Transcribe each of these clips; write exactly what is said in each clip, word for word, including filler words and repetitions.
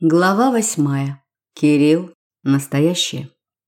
Глава восьмая. Кирилл. Настоящее.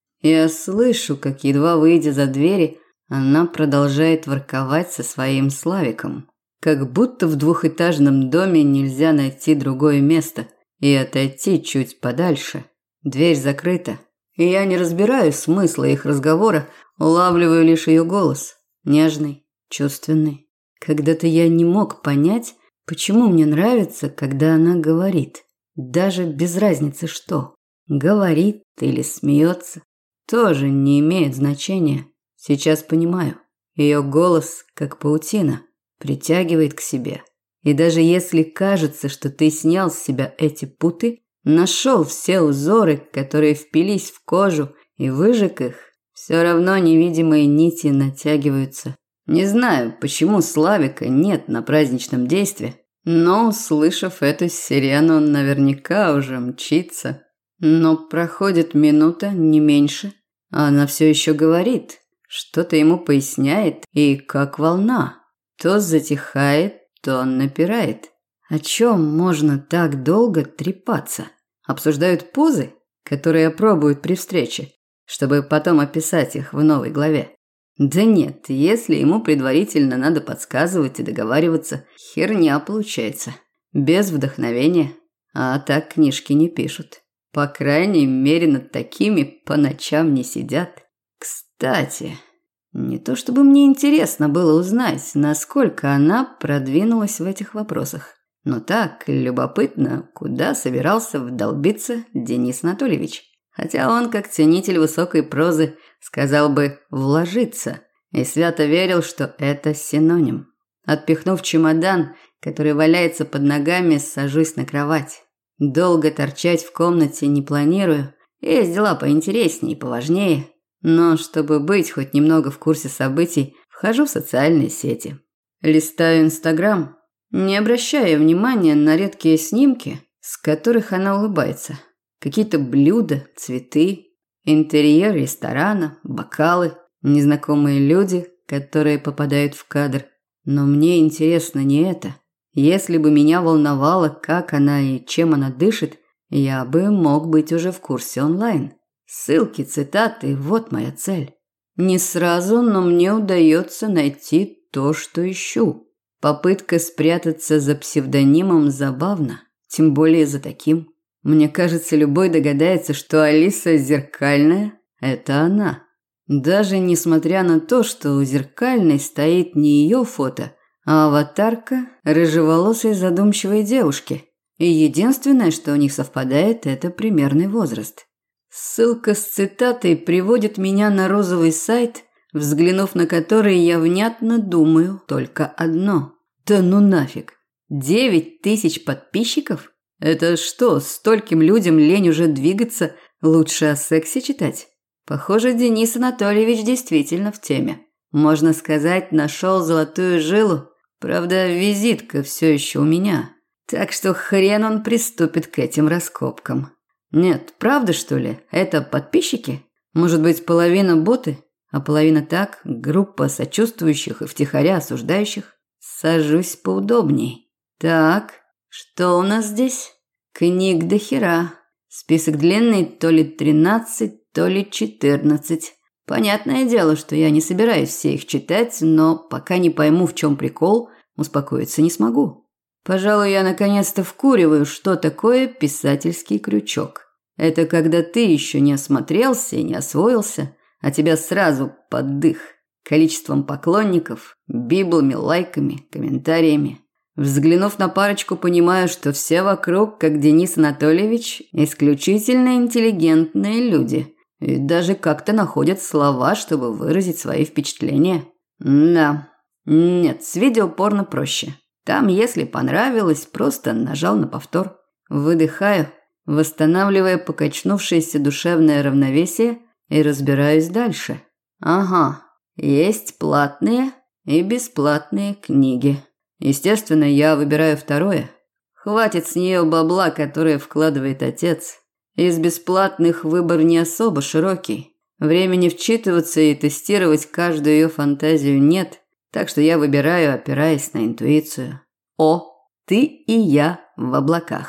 Я слышу, как, едва выйдя за двери, она продолжает ворковать со своим Славиком. Как будто в двухэтажном доме нельзя найти другое место и отойти чуть подальше. Дверь закрыта, и я не разбираю смысла их разговора, улавливаю лишь ее голос. Нежный, чувственный. Когда-то я не мог понять, почему мне нравится, когда она говорит. Даже без разницы что. Говорит или смеется. Тоже не имеет значения. Сейчас понимаю. Ее голос, как паутина, притягивает к себе. И даже если кажется, что ты снял с себя эти путы, нашел все узоры, которые впились в кожу, и выжег их, все равно невидимые нити натягиваются. Не знаю, почему Славика нет на праздничном действии, но, услышав эту сирену, он наверняка уже мчится. Но проходит минута, не меньше, а она все еще говорит, что-то ему поясняет, и как волна. То затихает, то напирает. О чем можно так долго трепаться? Обсуждают позы, которые опробуют при встрече, чтобы потом описать их в новой главе. Да нет, если ему предварительно надо подсказывать и договариваться, херня получается. Без вдохновения. А так книжки не пишут. По крайней мере, над такими по ночам не сидят. Кстати, не то чтобы мне интересно было узнать, насколько она продвинулась в этих вопросах. Но так, любопытно, куда собирался вдолбиться Денис Анатольевич. Хотя он, как ценитель высокой прозы, сказал бы «вложиться», и свято верил, что это синоним. Отпихнув чемодан, который валяется под ногами, сажусь на кровать. Долго торчать в комнате не планирую, есть дела поинтереснее и поважнее. Но чтобы быть хоть немного в курсе событий, вхожу в социальные сети. Листаю Инстаграм, не обращая внимания на редкие снимки, с которых она улыбается. Какие-то блюда, цветы, интерьер ресторана, бокалы, незнакомые люди, которые попадают в кадр. Но мне интересно не это. Если бы меня волновало, как она и чем она дышит, я бы мог быть уже в курсе онлайн. Ссылки, цитаты – вот моя цель. Не сразу, но мне удается найти то, что ищу. Попытка спрятаться за псевдонимом забавна, тем более за таким. Мне кажется, любой догадается, что Алиса Зеркальная – это она. Даже несмотря на то, что у Зеркальной стоит не ее фото, а аватарка рыжеволосой задумчивой девушки. И единственное, что у них совпадает – это примерный возраст. Ссылка с цитатой приводит меня на розовый сайт, взглянув на который я внятно думаю только одно. Да ну нафиг. Девять тысяч подписчиков? Это что, стольким людям лень уже двигаться, лучше о сексе читать? Похоже, Денис Анатольевич действительно в теме. Можно сказать, нашел золотую жилу. Правда, визитка все еще у меня. Так что хрен он приступит к этим раскопкам. Нет, правда что ли? Это подписчики? Может быть, половина боты, а половина так, группа сочувствующих и втихаря осуждающих? Сажусь поудобней. Так, что у нас здесь? Книг до хера. Список длинный, то ли тринадцать, то ли четырнадцать. Понятное дело, что я не собираюсь все их читать, но пока не пойму, в чем прикол, успокоиться не смогу. Пожалуй, я наконец-то вкуриваю, что такое писательский крючок. Это когда ты еще не осмотрелся и не освоился, а тебя сразу под дых. Количеством поклонников, библами, лайками, комментариями. Взглянув на парочку, понимаю, что все вокруг, как Денис Анатольевич, исключительно интеллигентные люди. И даже как-то находят слова, чтобы выразить свои впечатления. Да, нет, с видео порно проще. Там, если понравилось, просто нажал на повтор. Выдыхаю, восстанавливая покачнувшееся душевное равновесие и разбираюсь дальше. Ага, есть платные и бесплатные книги. Естественно, я выбираю второе. Хватит с нее бабла, которое вкладывает отец. Из бесплатных выбор не особо широкий. Времени вчитываться и тестировать каждую ее фантазию нет, так что я выбираю, опираясь на интуицию. О, ты и я в облаках.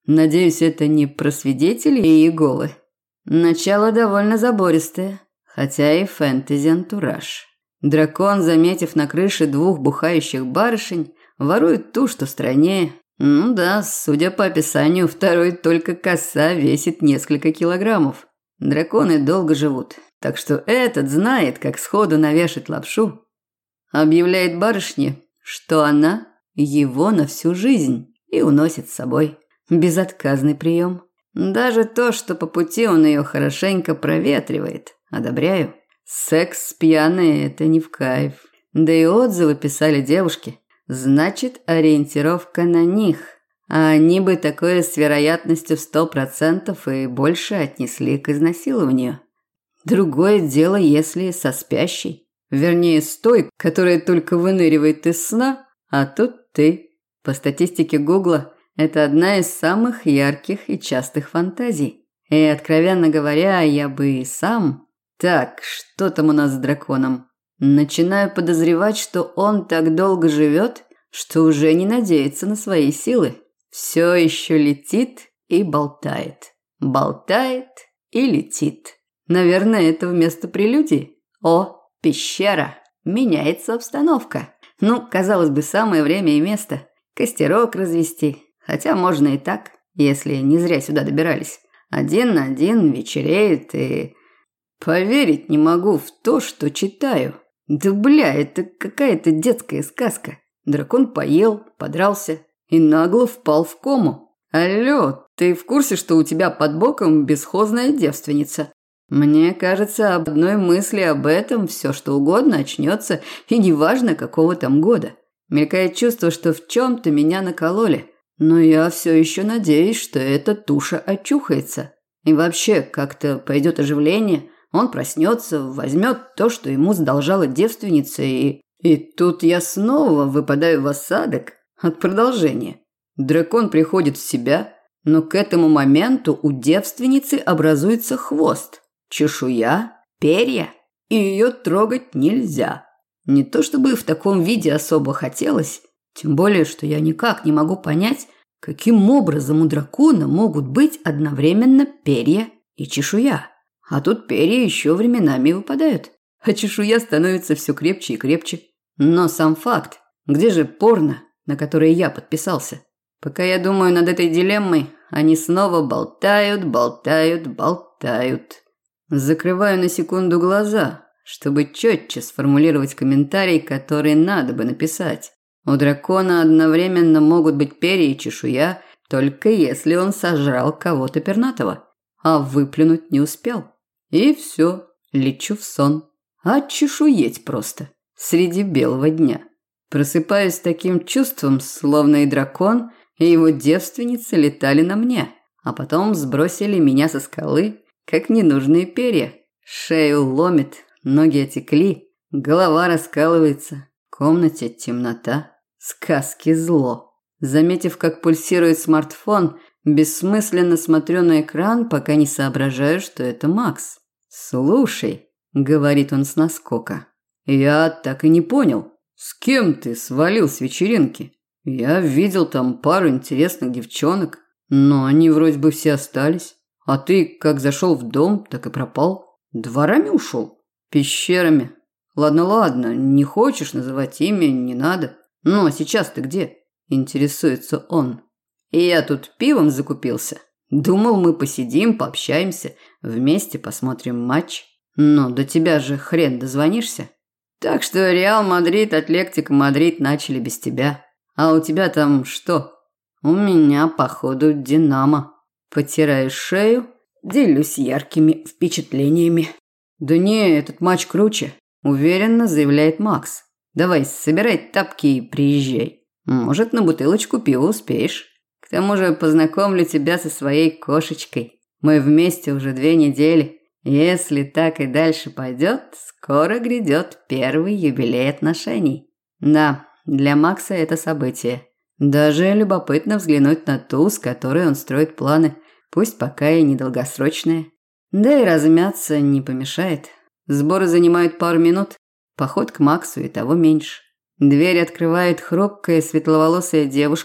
Надеюсь, это не про свидетелей и Иеговы. Начало довольно забористое, хотя и фэнтези-антураж. Дракон, заметив на крыше двух бухающих барышень, ворует ту, что стройнее. Ну да, судя по описанию, второй только коса весит несколько килограммов. Драконы долго живут, так что этот знает, как сходу навешать лапшу. Объявляет барышне, что она его на всю жизнь, и уносит с собой. Безотказный прием. Даже то, что по пути он ее хорошенько проветривает. Одобряю. Секс с пьяной – это не в кайф. Да и отзывы писали девушки. Значит, ориентировка на них. А они бы такое с вероятностью в сто процентов и больше отнесли к изнасилованию. Другое дело, если со спящей. Вернее, с той, которая только выныривает из сна, а тут ты. По статистике Гугла, это одна из самых ярких и частых фантазий. И, откровенно говоря, я бы и сам... Так, что там у нас с драконом? Начинаю подозревать, что он так долго живет, что уже не надеется на свои силы. Все еще летит и болтает. Болтает и летит. Наверное, это вместо прелюдии. О, пещера. Меняется обстановка. Ну, казалось бы, самое время и место. Костерок развести. Хотя можно и так, если не зря сюда добирались. Один на один вечереет и... Поверить не могу в то, что читаю. Да бля, это какая-то детская сказка. Дракон поел, подрался и нагло впал в кому. Алло, ты в курсе, что у тебя под боком бесхозная девственница? Мне кажется, об одной мысли об этом все что угодно очнется, и неважно какого там года. Мелькает чувство, что в чем-то меня накололи. Но я все еще надеюсь, что эта туша очухается. И вообще, как-то пойдет оживление, он проснется, возьмет то, что ему задолжала девственница, и... И тут я снова выпадаю в осадок от продолжения. Дракон приходит в себя, но к этому моменту у девственницы образуется хвост, чешуя, перья, и ее трогать нельзя. Не то чтобы в таком виде особо хотелось, тем более, что я никак не могу понять, каким образом у дракона могут быть одновременно перья и чешуя. А тут перья еще временами выпадают, а чешуя становится все крепче и крепче. Но сам факт, где же порно, на которое я подписался? Пока я думаю над этой дилеммой, они снова болтают, болтают, болтают. Закрываю на секунду глаза, чтобы четче сформулировать комментарий, который надо бы написать. У дракона одновременно могут быть перья и чешуя, только если он сожрал кого-то пернатого, а выплюнуть не успел. И все, лечу в сон. Очешуеть просто, среди белого дня. Просыпаюсь с таким чувством, словно и дракон, и его девственница летали на мне, а потом сбросили меня со скалы, как ненужные перья. Шею ломит, ноги отекли, голова раскалывается, в комнате темнота. Сказки зло. Заметив, как пульсирует смартфон, бессмысленно смотрю на экран, пока не соображаю, что это Макс. «Слушай», — говорит он с наскока, — «я так и не понял, с кем ты свалил с вечеринки? Я видел там пару интересных девчонок, но они вроде бы все остались. А ты как зашел в дом, так и пропал. Дворами ушел? Пещерами? Ладно-ладно, не хочешь называть имя, не надо». «Ну, а сейчас ты где?» – интересуется он. «И я тут пивом закупился. Думал, мы посидим, пообщаемся, вместе посмотрим матч. Но до тебя же хрен дозвонишься. Так что Реал Мадрид, Атлетико Мадрид начали без тебя. А у тебя там что?» «У меня, походу, Динамо». Потираю шею, делюсь яркими впечатлениями. «Да не, этот матч круче», – уверенно заявляет Макс. «Давай, собирай тапки и приезжай. Может, на бутылочку пива успеешь. К тому же познакомлю тебя со своей кошечкой. Мы вместе уже две недели. Если так и дальше пойдет, скоро грядет первый юбилей отношений». Да, для Макса это событие. Даже любопытно взглянуть на ту, с которой он строит планы, пусть пока и недолгосрочные. Да и размяться не помешает. Сборы занимают пару минут. Поход к Максу и того меньше. Дверь открывает хрупкая светловолосая девушка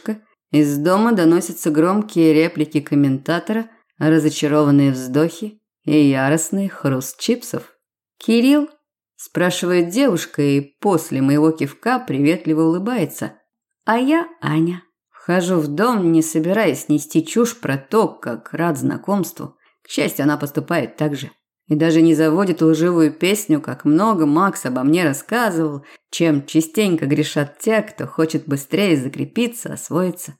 Из дома доносятся громкие реплики комментатора, разочарованные вздохи и яростный хруст чипсов. «Кирилл?» – спрашивает девушка и после моего кивка приветливо улыбается. «А я Аня». Вхожу в дом, не собираясь нести чушь про то, как рад знакомству. К счастью, она поступает так же. И даже не заводит лживую песню, как много Макс обо мне рассказывал, чем частенько грешат те, кто хочет быстрее закрепиться, освоиться.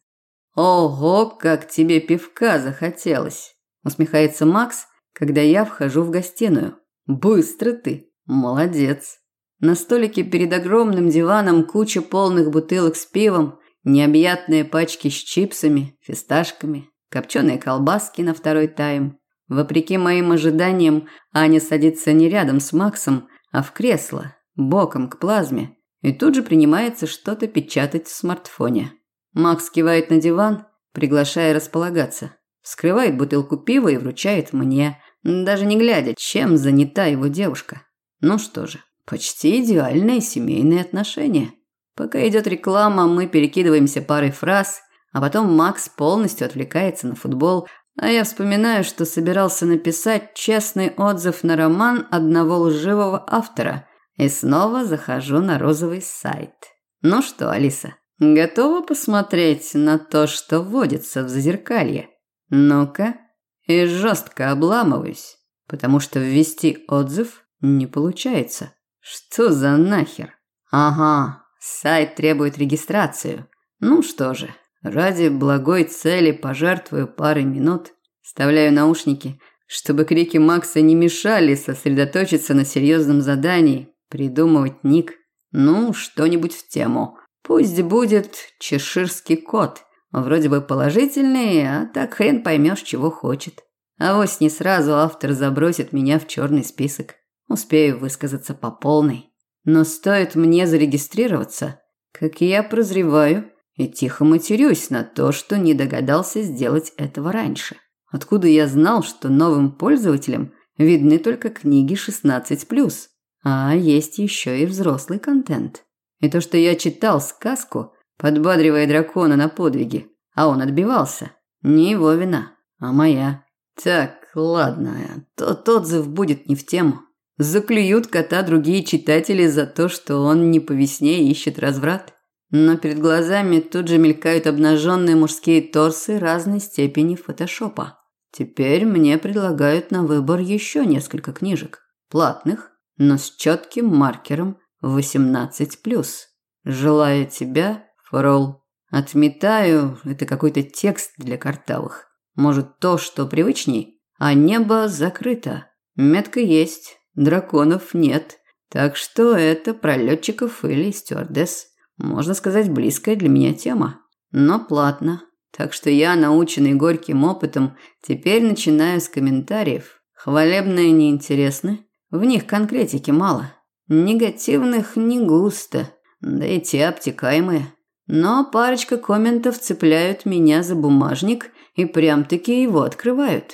«Ого, как тебе пивка захотелось!» – усмехается Макс, когда я вхожу в гостиную. «Быстро ты! Молодец!» На столике перед огромным диваном куча полных бутылок с пивом, необъятные пачки с чипсами, фисташками, копченые колбаски на второй тайм. Вопреки моим ожиданиям, Аня садится не рядом с Максом, а в кресло, боком к плазме, и тут же принимается что-то печатать в смартфоне. Макс кивает на диван, приглашая располагаться, вскрывает бутылку пива и вручает мне, даже не глядя, чем занята его девушка. Ну что же, почти идеальные семейные отношения. Пока идет реклама, мы перекидываемся парой фраз, а потом Макс полностью отвлекается на футбол, а я вспоминаю, что собирался написать честный отзыв на роман одного лживого автора, и снова захожу на розовый сайт. Ну что, Алиса, готова посмотреть на то, что вводится в зазеркалье? Ну-ка. И жестко обламываюсь, потому что ввести отзыв не получается. Что за нахер? Ага, сайт требует регистрацию. Ну что же, ради благой цели пожертвую парой минут, вставляю наушники, чтобы крики Макса не мешали сосредоточиться на серьезном задании, придумывать ник. Ну, что-нибудь в тему. Пусть будет чеширский кот. Вроде бы положительный, а так хрен поймешь, чего хочет. Авось не сразу автор забросит меня в черный список. Успею высказаться по полной. Но стоит мне зарегистрироваться, как я прозреваю и тихо матерюсь на то, что не догадался сделать этого раньше. Откуда я знал, что новым пользователям видны только книги шестнадцать плюс, а есть еще и взрослый контент. И то, что я читал сказку, подбадривая дракона на подвиги, а он отбивался, не его вина, а моя. Так, ладно, тот отзыв будет не в тему. Заклюют кота другие читатели за то, что он не по весне ищет разврат. Но перед глазами тут же мелькают обнаженные мужские торсы разной степени фотошопа. Теперь мне предлагают на выбор еще несколько книжек. Платных, но с четким маркером восемнадцать плюс. Желаю тебя, Фрол. Отметаю, это какой-то текст для картавых. Может, то, что привычней, а небо закрыто. Метка есть, драконов нет. Так что это про летчиков или стюардесс. Можно сказать, близкая для меня тема. Но платно. Так что я, наученный горьким опытом, теперь начинаю с комментариев. Хвалебные неинтересны. В них конкретики мало. Негативных не густо. Да и те обтекаемые. Но парочка комментов цепляют меня за бумажник и прям-таки его открывают.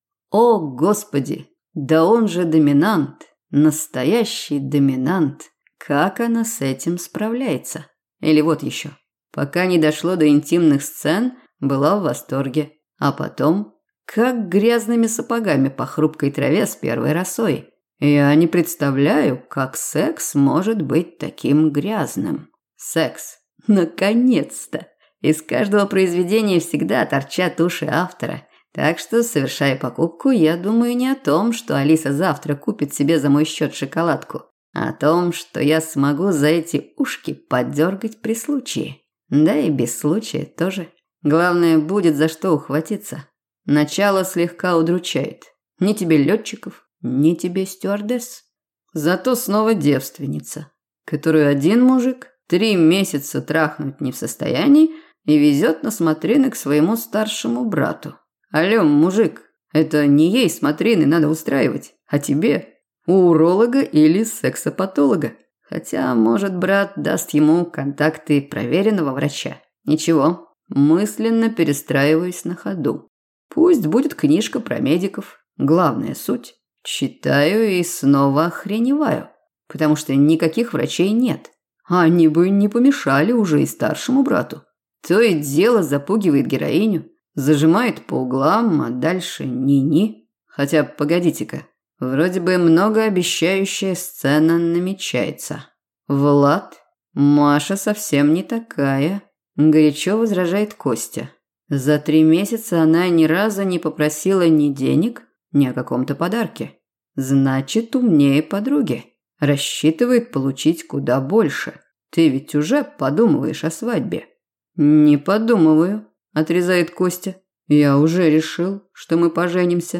О, Господи! Да он же доминант. Настоящий доминант. Как она с этим справляется? Или вот еще. Пока не дошло до интимных сцен, была в восторге. А потом, как грязными сапогами по хрупкой траве с первой росой. Я не представляю, как секс может быть таким грязным. Секс. Наконец-то. Из каждого произведения всегда торчат уши автора. Так что, совершая покупку, я думаю не о том, что Алиса завтра купит себе за мой счет шоколадку, а о том, что я смогу за эти ушки подергать при случае. Да и без случая тоже. Главное, будет за что ухватиться. Начало слегка удручает. Ни тебе летчиков, ни тебе стюардесс. Зато снова девственница, которую один мужик три месяца трахнуть не в состоянии и везет на смотрины к своему старшему брату. Алло, мужик, это не ей смотрины надо устраивать, а тебе, у уролога или сексопатолога. Хотя, может, брат даст ему контакты проверенного врача. Ничего, мысленно перестраиваюсь на ходу. Пусть будет книжка про медиков. Главная суть. Читаю и снова охреневаю, потому что никаких врачей нет. А они бы не помешали уже и старшему брату. То и дело запугивает героиню, зажимает по углам, а дальше ни-ни. Хотя, погодите-ка, вроде бы многообещающая сцена намечается. Влад, Маша совсем не такая, горячо возражает Костя. За три месяца она ни разу не попросила ни денег, ни о каком-то подарке. Значит, умнее подруги. Рассчитывает получить куда больше. Ты ведь уже подумываешь о свадьбе. Не подумываю, отрезает Костя. Я уже решил, что мы поженимся.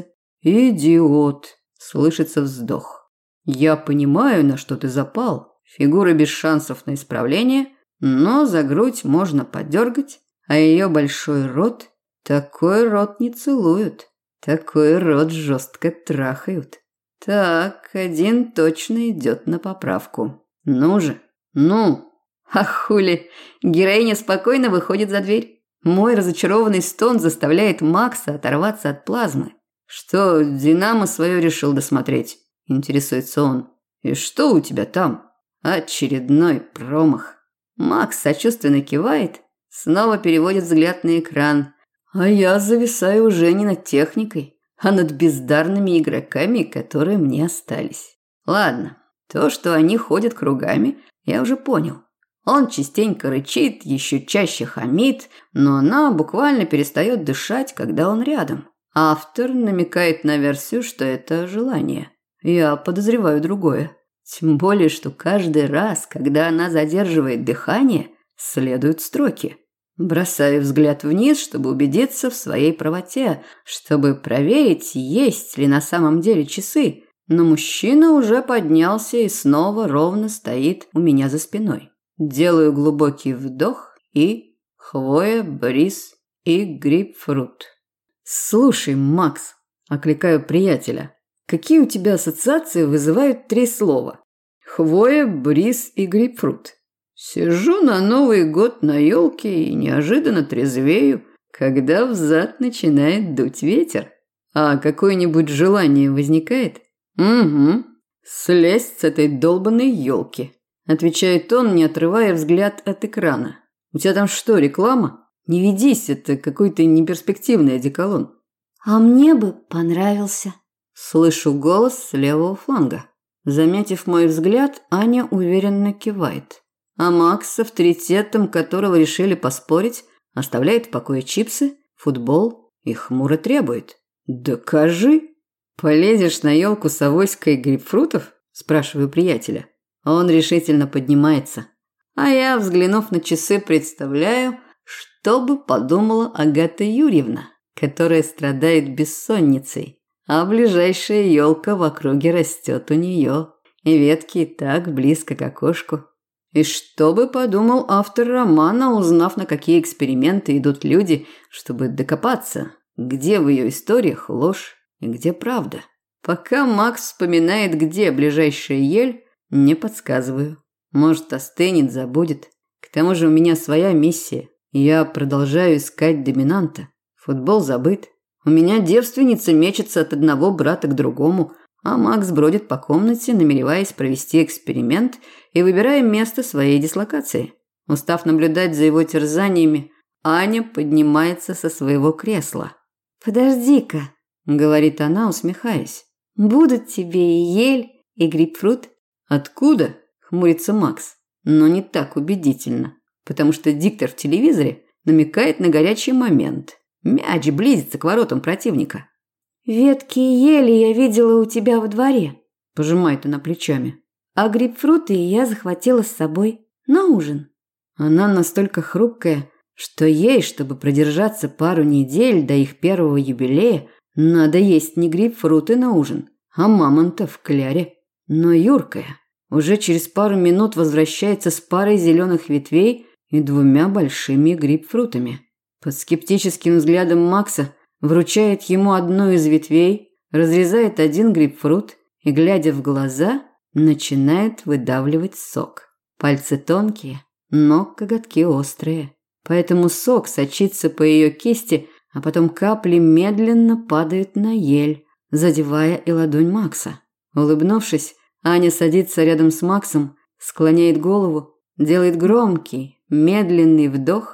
Идиот, слышится вздох. Я понимаю, на что ты запал. Фигура без шансов на исправление, но за грудь можно подергать, а ее большой рот, такой рот не целуют, такой рот жестко трахают. Так, один точно идет на поправку. Ну же, ну. А хули, героиня спокойно выходит за дверь. Мой разочарованный стон заставляет Макса оторваться от плазмы. Что, Динамо свое решил досмотреть? Интересуется он. И что у тебя там? Очередной промах. Макс сочувственно кивает, снова переводит взгляд на экран. А я зависаю уже не над техникой, а над бездарными игроками, которые мне остались. Ладно, то, что они ходят кругами, я уже понял. Он частенько рычит, еще чаще хамит, но она буквально перестает дышать, когда он рядом. Автор намекает на версию, что это желание. Я подозреваю другое. Тем более, что каждый раз, когда она задерживает дыхание, следуют строки. Бросаю взгляд вниз, чтобы убедиться в своей правоте, чтобы проверить, есть ли на самом деле часы. Но мужчина уже поднялся и снова ровно стоит у меня за спиной. Делаю глубокий вдох и хвоя, бриз и грейпфрут. «Слушай, Макс», – окликаю приятеля, – «какие у тебя ассоциации вызывают три слова? Хвоя, бриз и грейпфрут». Сижу на Новый год на елке и неожиданно трезвею, когда взад начинает дуть ветер. А какое-нибудь желание возникает? Угу. Слезть с этой долбанной елки, отвечает он, не отрывая взгляд от экрана. У тебя там что, реклама? Не ведись, это какой-то неперспективный одеколон. А мне бы понравился. Слышу голос с левого фланга. Заметив мой взгляд, Аня уверенно кивает. А Макс, с авторитетом которого решили поспорить, оставляет в покое чипсы, футбол и хмуро требует. «Докажи!» «Полезешь на елку с авоськой грейпфрутов?» – спрашиваю приятеля. Он решительно поднимается. А я, взглянув на часы, представляю, что бы подумала Агата Юрьевна, которая страдает бессонницей, а ближайшая елка в округе растет у нее, и ветки так близко к окошку. И что бы подумал автор романа, узнав, на какие эксперименты идут люди, чтобы докопаться, где в ее историях ложь и где правда. Пока Макс вспоминает, где ближайшая ель, не подсказываю. Может, остынет, забудет. К тому же у меня своя миссия. Я продолжаю искать доминанта. Футбол забыт. У меня девственница мечется от одного брата к другому, а Макс бродит по комнате, намереваясь провести эксперимент и выбирая место своей дислокации. Устав наблюдать за его терзаниями, Аня поднимается со своего кресла. «Подожди-ка», – говорит она, усмехаясь. «Будут тебе и ель, и грейпфрут». «Откуда?» – хмурится Макс, но не так убедительно, потому что диктор в телевизоре намекает на горячий момент. Мяч близится к воротам противника. «Ветки ели я видела у тебя во дворе», – пожимает она плечами. «А грейпфруты я захватила с собой на ужин». Она настолько хрупкая, что ей, чтобы продержаться пару недель до их первого юбилея, надо есть не грейпфруты на ужин, а мамонта в кляре. Но юркая уже через пару минут возвращается с парой зеленых ветвей и двумя большими грейпфрутами. Под скептическим взглядом Макса вручает ему одну из ветвей, разрезает один грейпфрут и, глядя в глаза, начинает выдавливать сок. Пальцы тонкие, но коготки острые. Поэтому сок сочится по ее кисти, а потом капли медленно падают на ель, задевая и ладонь Макса. Улыбнувшись, Аня садится рядом с Максом, склоняет голову, делает громкий, медленный вдох,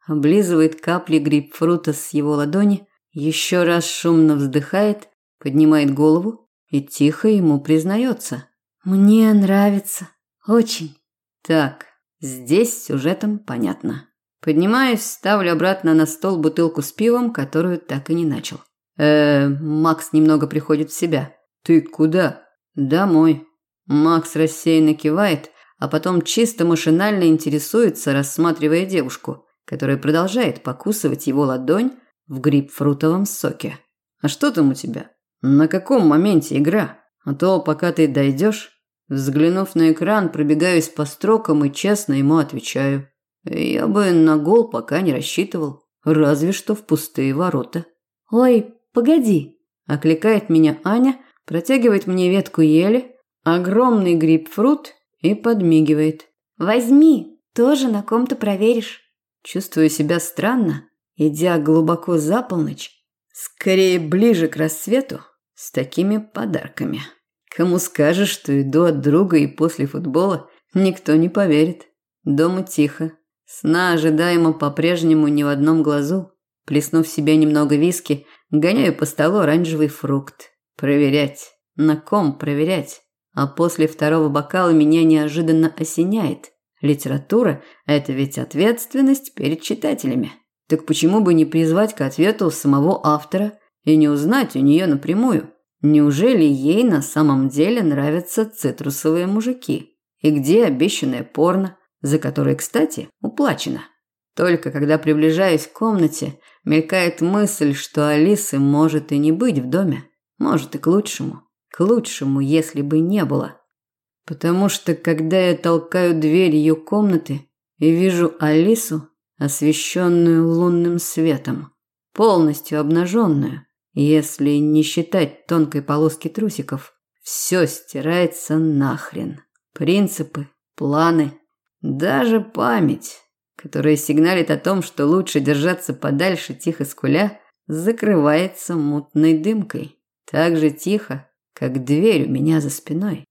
облизывает капли грейпфрута с его ладони, еще раз шумно вздыхает, поднимает голову и тихо ему признается. «Мне нравится. Очень». Так, здесь с сюжетом понятно. Поднимаюсь, ставлю обратно на стол бутылку с пивом, которую так и не начал. Э, Макс немного приходит в себя. «Ты куда?» «Домой». Макс рассеянно кивает, а потом чисто машинально интересуется, рассматривая девушку, которая продолжает покусывать его ладонь в грейпфрутовом соке. «А что там у тебя? На каком моменте игра? А то, пока ты дойдешь...» Взглянув на экран, пробегаюсь по строкам и честно ему отвечаю. Я бы на гол пока не рассчитывал, разве что в пустые ворота. «Ой, погоди!» – окликает меня Аня, протягивает мне ветку ели, огромный грейпфрут и подмигивает. «Возьми, тоже на ком-то проверишь». Чувствую себя странно, идя глубоко за полночь, скорее ближе к рассвету, с такими подарками. Кому скажешь, что иду от друга и после футбола, никто не поверит. Дома тихо. Сна ожидаемо по-прежнему ни в одном глазу. Плеснув себе немного виски, гоняю по столу оранжевый фрукт. Проверять. На ком проверять? А после второго бокала меня неожиданно осеняет. Литература – это ведь ответственность перед читателями. Так почему бы не призвать к ответу самого автора и не узнать у нее напрямую? Неужели ей на самом деле нравятся цитрусовые мужики? И где обещанное порно, за которое, кстати, уплачено? Только когда приближаюсь к комнате, мелькает мысль, что Алисы может и не быть в доме. Может и к лучшему. К лучшему, если бы не было. Потому что, когда я толкаю дверь ее комнаты и вижу Алису, освещенную лунным светом, полностью обнаженную, если не считать тонкой полоски трусиков, все стирается нахрен. Принципы, планы, даже память, которая сигналит о том, что лучше держаться подальше тихо скуля, закрывается мутной дымкой. Так же тихо, как дверь у меня за спиной.